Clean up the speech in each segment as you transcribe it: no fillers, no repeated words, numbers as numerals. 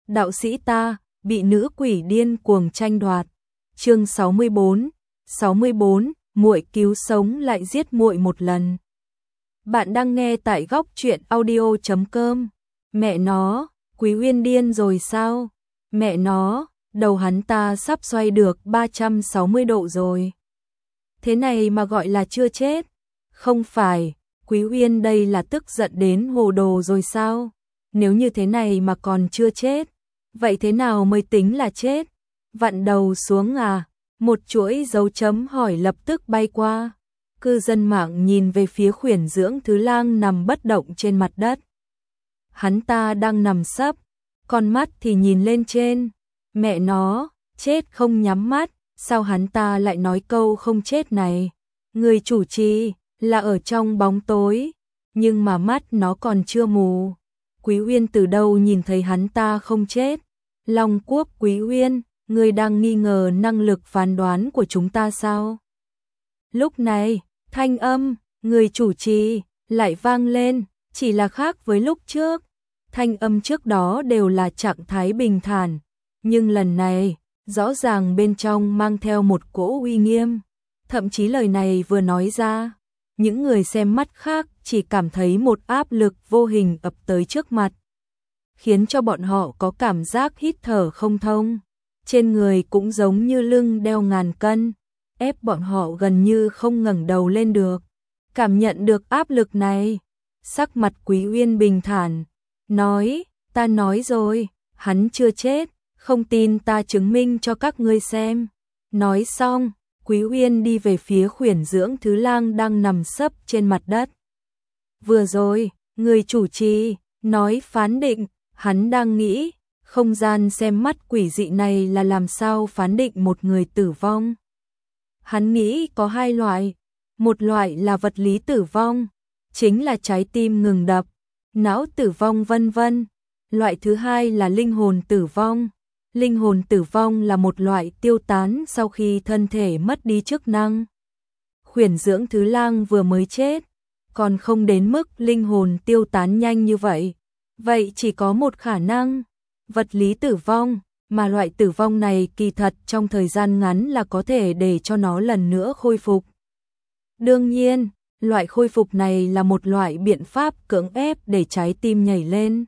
đạo sĩ ta, bị nữ quỷ điên cuồng tranh đoạt. Chương 64, muội cứu sống lại giết muội một lần. Bạn đang nghe tại góc truyện audio.com. Mẹ nó, Quý Uyên điên rồi sao? Mẹ nó, đầu hắn ta sắp xoay được 360 độ rồi. Thế này mà gọi là chưa chết? Không phải, Quý Uyên đây là tức giận đến hồ đồ rồi sao? Nếu như thế này mà còn chưa chết, vậy thế nào mới tính là chết? Vặn đầu xuống à? Một chuỗi dấu chấm hỏi lập tức bay qua. Cư dân mạng nhìn về phía Khuyển Dưỡng Thứ Lang nằm bất động trên mặt đất. Hắn ta đang nằm sấp, con mắt thì nhìn lên trên. Mẹ nó, chết không nhắm mắt, sao hắn ta lại nói câu không chết này? Người chủ trì là ở trong bóng tối, nhưng mà mắt nó còn chưa mù. Quý Uyên từ đâu nhìn thấy hắn ta không chết? Long Quốc Quý Uyên, ngươi đang nghi ngờ năng lực phán đoán của chúng ta sao? Lúc này, thanh âm, người chủ trì, lại vang lên, chỉ là khác với lúc trước. Thanh âm trước đó đều là trạng thái bình thản, nhưng lần này, rõ ràng bên trong mang theo một cỗ uy nghiêm. Thậm chí lời này vừa nói ra, những người xem mắt khác chỉ cảm thấy một áp lực vô hình ập tới trước mặt, khiến cho bọn họ có cảm giác hít thở không thông. Trên người cũng giống như lưng đeo ngàn cân, ép bọn họ gần như không ngẩng đầu lên được. Cảm nhận được áp lực này, sắc mặt Quý Uyên bình thản, nói, ta nói rồi, hắn chưa chết, không tin ta chứng minh cho các ngươi xem. Nói xong, Quý Uyên đi về phía Khuyển Dưỡng Thứ Lang đang nằm sấp trên mặt đất. Vừa rồi, người chủ trì nói phán định, hắn đang nghĩ, không gian xem mắt quỷ dị này là làm sao phán định một người tử vong. Hắn nghĩ có hai loại, một loại là vật lý tử vong, chính là trái tim ngừng đập, não tử vong vân vân. Loại thứ hai là linh hồn tử vong. Linh hồn tử vong là một loại tiêu tán sau khi thân thể mất đi chức năng. Khuyển Dưỡng Thứ Lang vừa mới chết, còn không đến mức linh hồn tiêu tán nhanh như vậy. Vậy chỉ có một khả năng, vật lý tử vong, mà loại tử vong này kỳ thật trong thời gian ngắn là có thể để cho nó lần nữa khôi phục. Đương nhiên, loại khôi phục này là một loại biện pháp cưỡng ép để trái tim nhảy lên.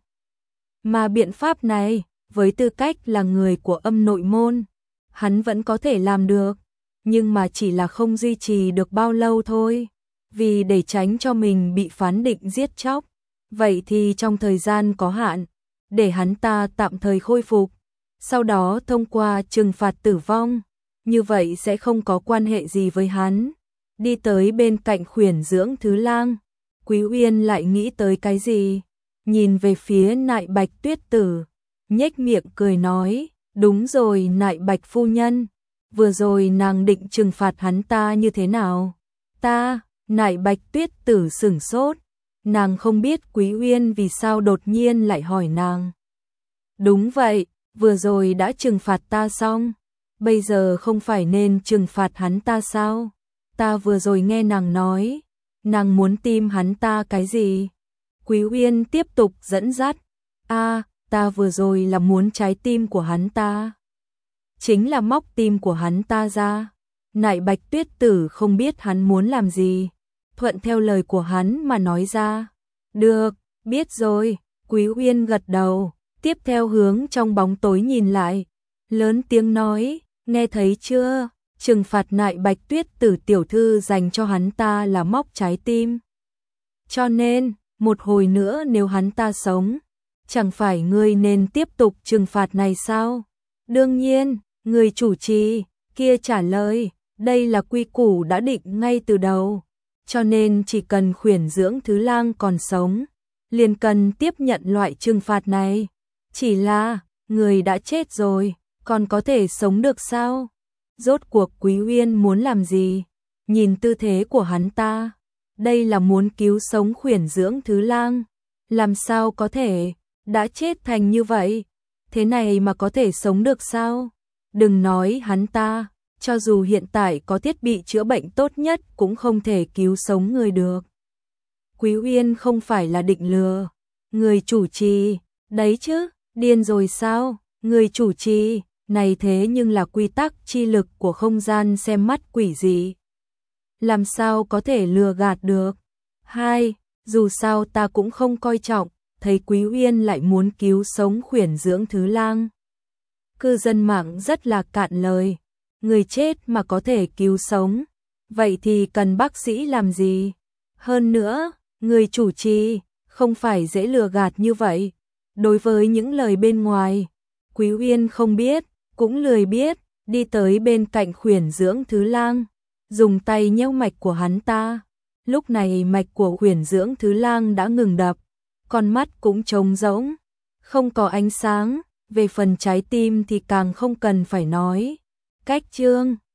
Mà biện pháp này, với tư cách là người của âm nội môn, hắn vẫn có thể làm được, nhưng mà chỉ là không duy trì được bao lâu thôi, vì để tránh cho mình bị phán định giết chóc, vậy thì trong thời gian có hạn, để hắn ta tạm thời khôi phục, sau đó thông qua trừng phạt tử vong, như vậy sẽ không có quan hệ gì với hắn. Đi tới bên cạnh Khuyển Dưỡng Thứ Lang, Quý Uyên lại nghĩ tới cái gì, nhìn về phía Nại Bạch Tuyết Tử, nhếch miệng cười nói, đúng rồi Nại Bạch phu nhân, vừa rồi nàng định trừng phạt hắn ta như thế nào? Nại Bạch Tuyết Tử sửng sốt, nàng không biết Quý Uyên vì sao đột nhiên lại hỏi nàng. Đúng vậy, vừa rồi đã trừng phạt ta xong, bây giờ không phải nên trừng phạt hắn ta sao? Ta vừa rồi nghe nàng nói, nàng muốn tim hắn ta cái gì? Quý Uyên tiếp tục dẫn dắt, ta vừa rồi là muốn trái tim của hắn ta. Chính là móc tim của hắn ta ra. Nại Bạch Tuyết Tử không biết hắn muốn làm gì, thuận theo lời của hắn mà nói ra. Được, biết rồi, Quý Uyên gật đầu, tiếp theo hướng trong bóng tối nhìn lại, lớn tiếng nói, nghe thấy chưa, trừng phạt Nại Bạch Tuyết Tử tiểu thư dành cho hắn ta là móc trái tim. Cho nên, một hồi nữa nếu hắn ta sống, chẳng phải ngươi nên tiếp tục trừng phạt này sao? Đương nhiên, người chủ trì kia trả lời, đây là quy củ đã định ngay từ đầu, cho nên chỉ cần Khuyển Dưỡng Thứ Lang còn sống, liền cần tiếp nhận loại trừng phạt này. Chỉ là, người đã chết rồi, còn có thể sống được sao? Rốt cuộc Quý Uyên muốn làm gì? Nhìn tư thế của hắn ta, đây là muốn cứu sống Khuyển Dưỡng Thứ Lang, làm sao có thể, đã chết thành như vậy, thế này mà có thể sống được sao? Đừng nói hắn ta, cho dù hiện tại có thiết bị chữa bệnh tốt nhất cũng không thể cứu sống người được. Quý Uyên không phải là định lừa người chủ trì, đấy chứ, Điên rồi sao? Người chủ trì, này thế nhưng là quy tắc chi lực của không gian xem mắt quỷ gì. Làm sao có thể lừa gạt được? 2. Dù sao ta cũng không coi trọng, thấy Quý Uyên lại muốn cứu sống khuyển dưỡng thứ lang. Cư dân mạng rất là cạn lời. Người chết mà có thể cứu sống, vậy thì cần bác sĩ làm gì? Hơn nữa, người chủ trì không phải dễ lừa gạt như vậy. Đối với những lời bên ngoài, Quý Uyên không biết, cũng lười biết, đi tới bên cạnh khuyển dưỡng thứ lang, dùng tay nheo mạch của hắn ta. Lúc này mạch của khuyển dưỡng thứ lang đã ngừng đập, con mắt cũng trống rỗng, không có ánh sáng, về phần trái tim thì càng không cần phải nói. Cách chương